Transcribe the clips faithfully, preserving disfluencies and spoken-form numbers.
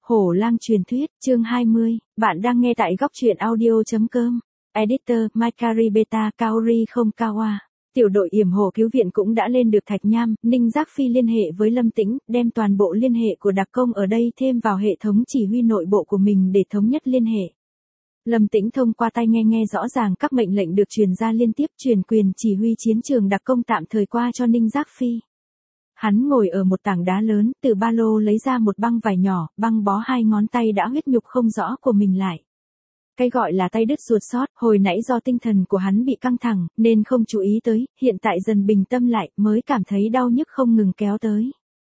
Hổ lang truyền thuyết, chương hai mươi, bạn đang nghe tại góc truyện audio.com. Editor, Makari Beta, Kaori không Kawa. Tiểu đội yểm hộ cứu viện cũng đã lên được Thạch Nham, Ninh Giác Phi liên hệ với Lâm Tĩnh, đem toàn bộ liên hệ của đặc công ở đây thêm vào hệ thống chỉ huy nội bộ của mình để thống nhất liên hệ. Lâm Tĩnh thông qua tai nghe nghe rõ ràng các mệnh lệnh được truyền ra liên tiếp, truyền quyền chỉ huy chiến trường đặc công tạm thời qua cho Ninh Giác Phi. Hắn ngồi ở một tảng đá lớn, từ ba lô lấy ra một băng vải nhỏ, băng bó hai ngón tay đã huyết nhục không rõ của mình lại. Cái gọi là tay đứt ruột sót, hồi nãy do tinh thần của hắn bị căng thẳng, nên không chú ý tới, hiện tại dần bình tâm lại, mới cảm thấy đau nhức không ngừng kéo tới.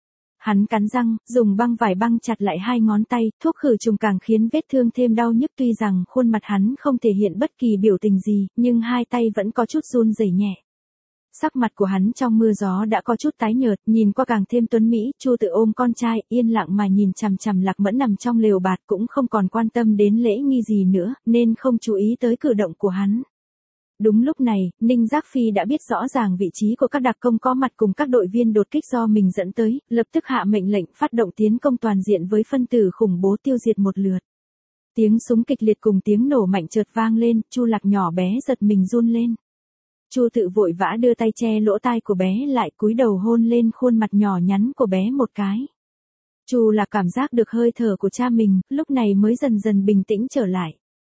Hắn cắn răng, dùng băng vải băng chặt lại hai ngón tay, thuốc khử trùng càng khiến vết thương thêm đau nhức, tuy rằng khuôn mặt hắn không thể hiện bất kỳ biểu tình gì, nhưng hai tay vẫn có chút run rẩy nhẹ. Sắc mặt của hắn trong mưa gió đã có chút tái nhợt, nhìn qua càng thêm tuấn mỹ. Chu Tự ôm con trai, yên lặng mà nhìn chằm chằm Lạc Mẫn nằm trong lều bạt, cũng không còn quan tâm đến lễ nghi gì nữa, nên không chú ý tới cử động của hắn. Đúng lúc này, Ninh Giác Phi đã biết rõ ràng vị trí của các đặc công có mặt cùng các đội viên đột kích do mình dẫn tới, lập tức hạ mệnh lệnh phát động tiến công toàn diện với phân tử khủng bố tiêu diệt một lượt. Tiếng súng kịch liệt cùng tiếng nổ mạnh chợt vang lên, Chu Lạc nhỏ bé giật mình run lên. Chu Tự vội vã đưa tay che lỗ tai của bé lại, cúi đầu hôn lên khuôn mặt nhỏ nhắn của bé một cái. Chu Lạc cảm giác được hơi thở của cha mình, lúc này mới dần dần bình tĩnh trở lại.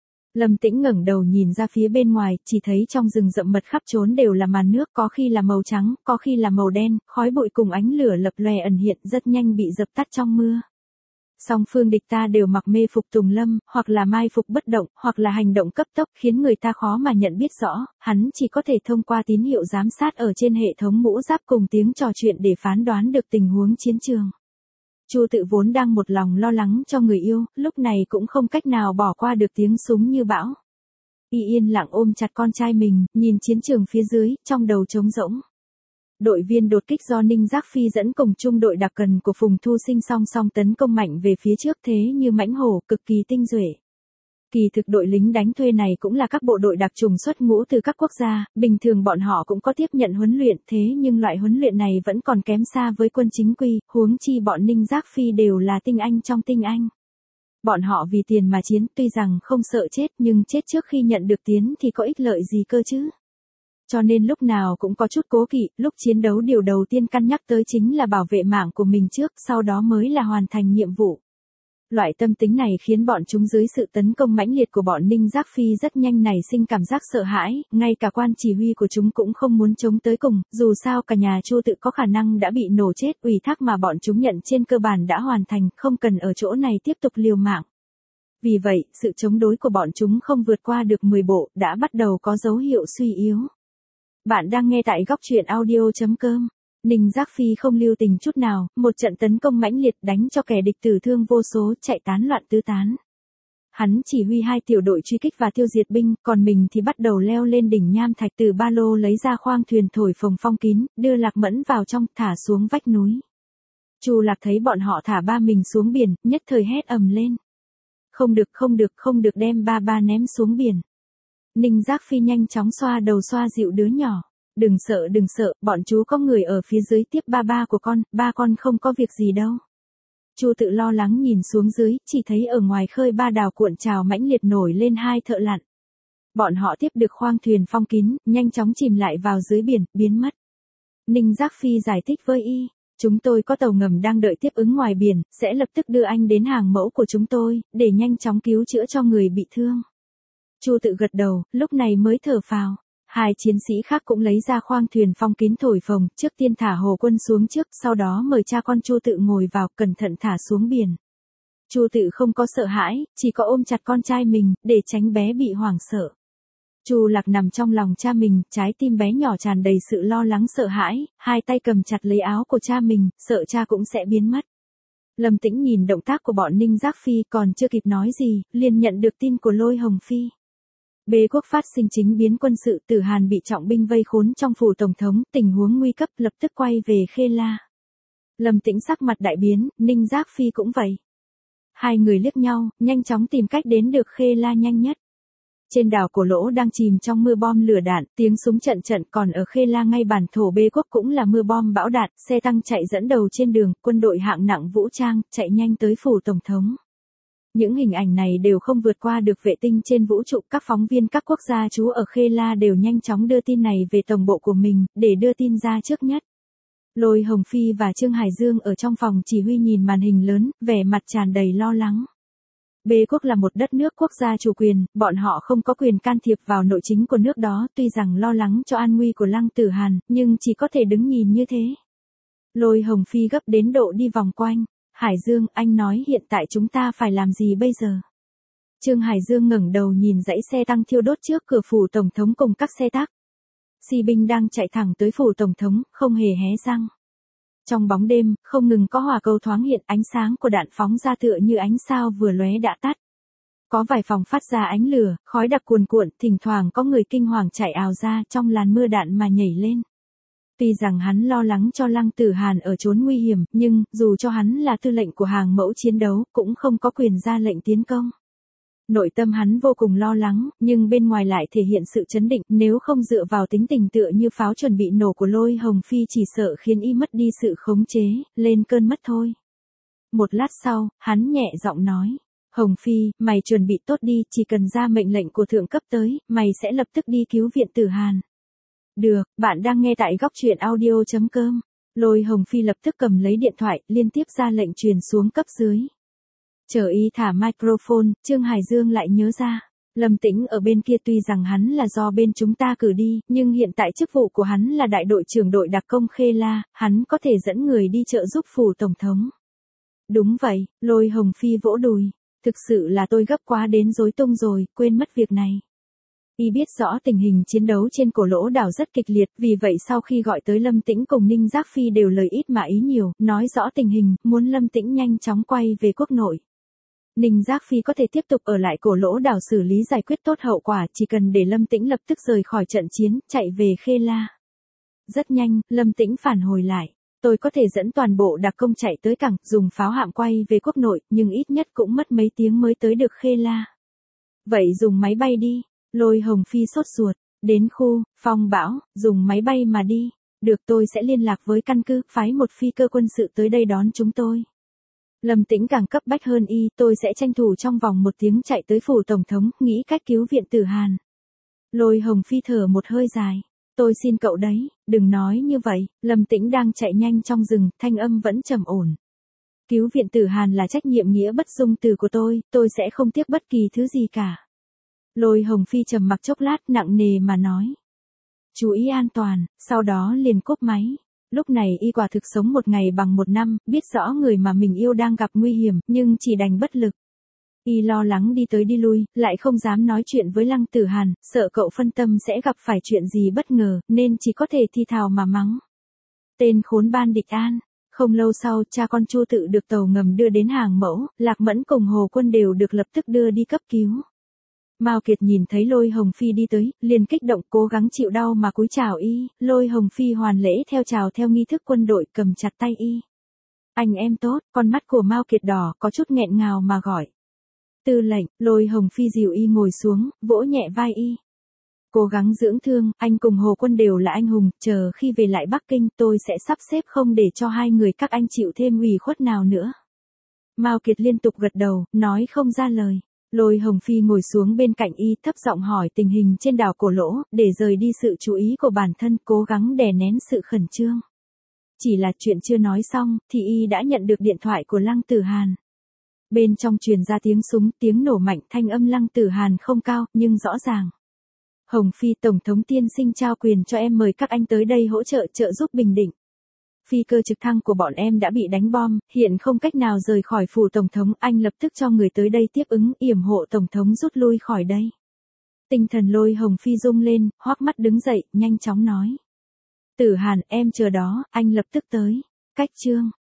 Lâm Tĩnh ngẩng đầu nhìn ra phía bên ngoài, chỉ thấy trong rừng rậm mật khắp trốn đều là màn nước, có khi là màu trắng, có khi là màu đen, khói bụi cùng ánh lửa lập lòe ẩn hiện, rất nhanh bị dập tắt trong mưa. Song phương địch ta đều mặc mê phục tùng lâm, hoặc là mai phục bất động, hoặc là hành động cấp tốc, khiến người ta khó mà nhận biết rõ, hắn chỉ có thể thông qua tín hiệu giám sát ở trên hệ thống mũ giáp cùng tiếng trò chuyện để phán đoán được tình huống chiến trường. Chu Tự vốn đang một lòng lo lắng cho người yêu, lúc này cũng không cách nào bỏ qua được tiếng súng như bão. Y yên lặng ôm chặt con trai mình, nhìn chiến trường phía dưới, trong đầu trống rỗng. Đội viên đột kích do Ninh Giác Phi dẫn cùng trung đội đặc cần của Phùng Thu Sinh song song tấn công mạnh về phía trước thế như mãnh hổ, cực kỳ tinh duệ. Kỳ thực đội lính đánh thuê này cũng là các bộ đội đặc trùng xuất ngũ từ các quốc gia, bình thường bọn họ cũng có tiếp nhận huấn luyện, thế nhưng loại huấn luyện này vẫn còn kém xa với quân chính quy, huống chi bọn Ninh Giác Phi đều là tinh anh trong tinh anh. Bọn họ vì tiền mà chiến, tuy rằng không sợ chết nhưng chết trước khi nhận được tiến thì có ích lợi gì cơ chứ. Cho nên lúc nào cũng có chút cố kỵ, lúc chiến đấu điều đầu tiên cân nhắc tới chính là bảo vệ mạng của mình trước, sau đó mới là hoàn thành nhiệm vụ. Loại tâm tính này khiến bọn chúng dưới sự tấn công mãnh liệt của bọn Ninh Giác Phi rất nhanh nảy sinh cảm giác sợ hãi, ngay cả quan chỉ huy của chúng cũng không muốn chống tới cùng, dù sao cả nhà Chu Tự có khả năng đã bị nổ chết, ủy thác mà bọn chúng nhận trên cơ bản đã hoàn thành, không cần ở chỗ này tiếp tục liều mạng. Vì vậy, sự chống đối của bọn chúng không vượt qua được mười bộ, đã bắt đầu có dấu hiệu suy yếu. Bạn đang nghe tại góc truyện audio.com. Ninh Giác Phi không lưu tình chút nào, một trận tấn công mãnh liệt đánh cho kẻ địch tử thương vô số, chạy tán loạn tứ tán. Hắn chỉ huy hai tiểu đội truy kích và tiêu diệt binh, còn mình thì bắt đầu leo lên đỉnh nham thạch, từ ba lô lấy ra khoang thuyền thổi phồng phong kín, đưa Lạc Mẫn vào trong, thả xuống vách núi. Chu Lạc thấy bọn họ thả ba mình xuống biển, nhất thời hét ầm lên. Không được, không được, không được, đem ba ba ném xuống biển. Ninh Giác Phi nhanh chóng xoa đầu xoa dịu đứa nhỏ. Đừng sợ, đừng sợ, bọn chú có người ở phía dưới tiếp ba ba của con, ba con không có việc gì đâu. Chu Tự lo lắng nhìn xuống dưới, chỉ thấy ở ngoài khơi ba đào cuộn trào mãnh liệt nổi lên hai thợ lặn. Bọn họ tiếp được khoang thuyền phong kín, nhanh chóng chìm lại vào dưới biển, biến mất. Ninh Giác Phi giải thích với y, chúng tôi có tàu ngầm đang đợi tiếp ứng ngoài biển, sẽ lập tức đưa anh đến hàng mẫu của chúng tôi, để nhanh chóng cứu chữa cho người bị thương. Chu Tự gật đầu, lúc này mới thở phào. Hai chiến sĩ khác cũng lấy ra khoang thuyền phong kín thổi phồng, trước tiên thả Hồ Quân xuống trước, sau đó mời cha con Chu Tự ngồi vào, cẩn thận thả xuống biển. Chu Tự không có sợ hãi, chỉ có ôm chặt con trai mình, để tránh bé bị hoảng sợ. Chu Lạc nằm trong lòng cha mình, trái tim bé nhỏ tràn đầy sự lo lắng sợ hãi, hai tay cầm chặt lấy áo của cha mình, sợ cha cũng sẽ biến mất. Lâm Tĩnh nhìn động tác của bọn Ninh Giác Phi, còn chưa kịp nói gì, liền nhận được tin của Lôi Hồng Phi. Bế quốc phát sinh chính biến quân sự, Tử Hàn bị trọng binh vây khốn trong phủ tổng thống, tình huống nguy cấp, lập tức quay về Khê La. Lâm Tĩnh sắc mặt đại biến, Ninh Giác Phi cũng vậy. Hai người liếc nhau, nhanh chóng tìm cách đến được Khê La nhanh nhất. Trên đảo Cổ Lỗ đang chìm trong mưa bom lửa đạn, tiếng súng trận trận, còn ở Khê La ngay bản thổ Bê quốc cũng là mưa bom bão đạn, xe tăng chạy dẫn đầu trên đường, quân đội hạng nặng vũ trang, chạy nhanh tới phủ tổng thống. Những hình ảnh này đều không vượt qua được vệ tinh trên vũ trụ, các phóng viên các quốc gia trú ở Khê La đều nhanh chóng đưa tin này về tổng bộ của mình, để đưa tin ra trước nhất. Lôi Hồng Phi và Trương Hải Dương ở trong phòng chỉ huy nhìn màn hình lớn, vẻ mặt tràn đầy lo lắng. Bê quốc là một đất nước quốc gia chủ quyền, bọn họ không có quyền can thiệp vào nội chính của nước đó, tuy rằng lo lắng cho an nguy của Lăng Tử Hàn, nhưng chỉ có thể đứng nhìn như thế. Lôi Hồng Phi gấp đến độ đi vòng quanh. Hải Dương, anh nói hiện tại chúng ta phải làm gì bây giờ? Trương Hải Dương ngẩng đầu nhìn dãy xe tăng thiêu đốt trước cửa phủ tổng thống cùng các xe tác Sĩ binh đang chạy thẳng tới phủ tổng thống, không hề hé răng. Trong bóng đêm, không ngừng có hỏa cầu thoáng hiện, ánh sáng của đạn phóng ra tựa như ánh sao vừa lóe đã tắt. Có vài phòng phát ra ánh lửa, khói đặc cuồn cuộn, thỉnh thoảng có người kinh hoàng chạy ào ra trong làn mưa đạn mà nhảy lên. Tuy rằng hắn lo lắng cho Lăng Tử Hàn ở chốn nguy hiểm, nhưng, dù cho hắn là tư lệnh của hàng mẫu chiến đấu, cũng không có quyền ra lệnh tiến công. Nội tâm hắn vô cùng lo lắng, nhưng bên ngoài lại thể hiện sự chấn định, nếu không dựa vào tính tình tựa như pháo chuẩn bị nổ của Lôi Hồng Phi chỉ sợ khiến y mất đi sự khống chế, lên cơn mất thôi. Một lát sau, hắn nhẹ giọng nói, Hồng Phi, mày chuẩn bị tốt đi, chỉ cần ra mệnh lệnh của thượng cấp tới, mày sẽ lập tức đi cứu viện Tử Hàn. Được, bạn đang nghe tại góc truyện audio chấm com. Lôi Hồng Phi lập tức cầm lấy điện thoại, liên tiếp ra lệnh truyền xuống cấp dưới. Chờ y thả microphone, Trương Hải Dương lại nhớ ra. Lâm Tĩnh ở bên kia tuy rằng hắn là do bên chúng ta cử đi, nhưng hiện tại chức vụ của hắn là đại đội trưởng đội đặc công Khê La, hắn có thể dẫn người đi trợ giúp phủ tổng thống. Đúng vậy, Lôi Hồng Phi vỗ đùi. Thực sự là tôi gấp quá đến rối tung rồi, quên mất việc này. Y biết rõ tình hình chiến đấu trên cổ lỗ đảo rất kịch liệt, vì vậy sau khi gọi tới Lâm Tĩnh cùng Ninh Giác Phi đều lời ít mà ý nhiều, nói rõ tình hình, muốn Lâm Tĩnh nhanh chóng quay về quốc nội. Ninh Giác Phi có thể tiếp tục ở lại cổ lỗ đảo xử lý giải quyết tốt hậu quả, chỉ cần để Lâm Tĩnh lập tức rời khỏi trận chiến, chạy về Khê La. Rất nhanh, Lâm Tĩnh phản hồi lại. Tôi có thể dẫn toàn bộ đặc công chạy tới cảng, dùng pháo hạm quay về quốc nội, nhưng ít nhất cũng mất mấy tiếng mới tới được Khê La. Vậy dùng máy bay đi. Lôi Hồng Phi sốt ruột. Đến khu, phong bão, dùng máy bay mà đi. Được, tôi sẽ liên lạc với căn cứ, phái một phi cơ quân sự tới đây đón chúng tôi. Lâm Tĩnh càng cấp bách hơn y, tôi sẽ tranh thủ trong vòng một tiếng chạy tới phủ tổng thống, nghĩ cách cứu viện Tử Hàn. Lôi Hồng Phi thở một hơi dài. Tôi xin cậu đấy, đừng nói như vậy. Lâm Tĩnh đang chạy nhanh trong rừng, thanh âm vẫn trầm ổn. Cứu viện Tử Hàn là trách nhiệm nghĩa bất dung từ của tôi, tôi sẽ không tiếc bất kỳ thứ gì cả. Lôi Hồng Phi trầm mặc chốc lát, nặng nề mà nói. Chú ý an toàn, sau đó liền cúp máy. Lúc này y quả thực sống một ngày bằng một năm, biết rõ người mà mình yêu đang gặp nguy hiểm, nhưng chỉ đành bất lực. Y lo lắng đi tới đi lui, lại không dám nói chuyện với Lăng Tử Hàn, sợ cậu phân tâm sẽ gặp phải chuyện gì bất ngờ, nên chỉ có thể thi thào mà mắng. Tên khốn ban địch an. Không lâu sau, cha con Chu Tự được tàu ngầm đưa đến hàng mẫu, Lạc Mẫn cùng Hồ Quân đều được lập tức đưa đi cấp cứu. Mao Kiệt nhìn thấy Lôi Hồng Phi đi tới, liền kích động cố gắng chịu đau mà cúi chào y, Lôi Hồng Phi hoàn lễ theo chào theo nghi thức quân đội, cầm chặt tay y. Anh em tốt, con mắt của Mao Kiệt đỏ, có chút nghẹn ngào mà gọi. Tư lệnh, Lôi Hồng Phi dìu y ngồi xuống, vỗ nhẹ vai y. Cố gắng dưỡng thương, anh cùng Hồ Quân đều là anh hùng, chờ khi về lại Bắc Kinh tôi sẽ sắp xếp không để cho hai người các anh chịu thêm ủy khuất nào nữa. Mao Kiệt liên tục gật đầu, nói không ra lời. Lôi Hồng Phi ngồi xuống bên cạnh y, thấp giọng hỏi tình hình trên đảo Cổ Lỗ, để rời đi sự chú ý của bản thân, cố gắng đè nén sự khẩn trương. Chỉ là chuyện chưa nói xong, thì y đã nhận được điện thoại của Lăng Tử Hàn. Bên trong truyền ra tiếng súng, tiếng nổ mạnh, thanh âm Lăng Tử Hàn không cao, nhưng rõ ràng. Hồng Phi, Tổng thống tiên sinh trao quyền cho em mời các anh tới đây hỗ trợ trợ giúp Bình Định. Phi cơ trực thăng của bọn em đã bị đánh bom, hiện không cách nào rời khỏi phủ tổng thống, anh lập tức cho người tới đây tiếp ứng, yểm hộ tổng thống rút lui khỏi đây. Tinh thần Lôi Hồng Phi rung lên, hoác mắt đứng dậy, nhanh chóng nói. Tử Hàn, em chờ đó, anh lập tức tới. Cách chương.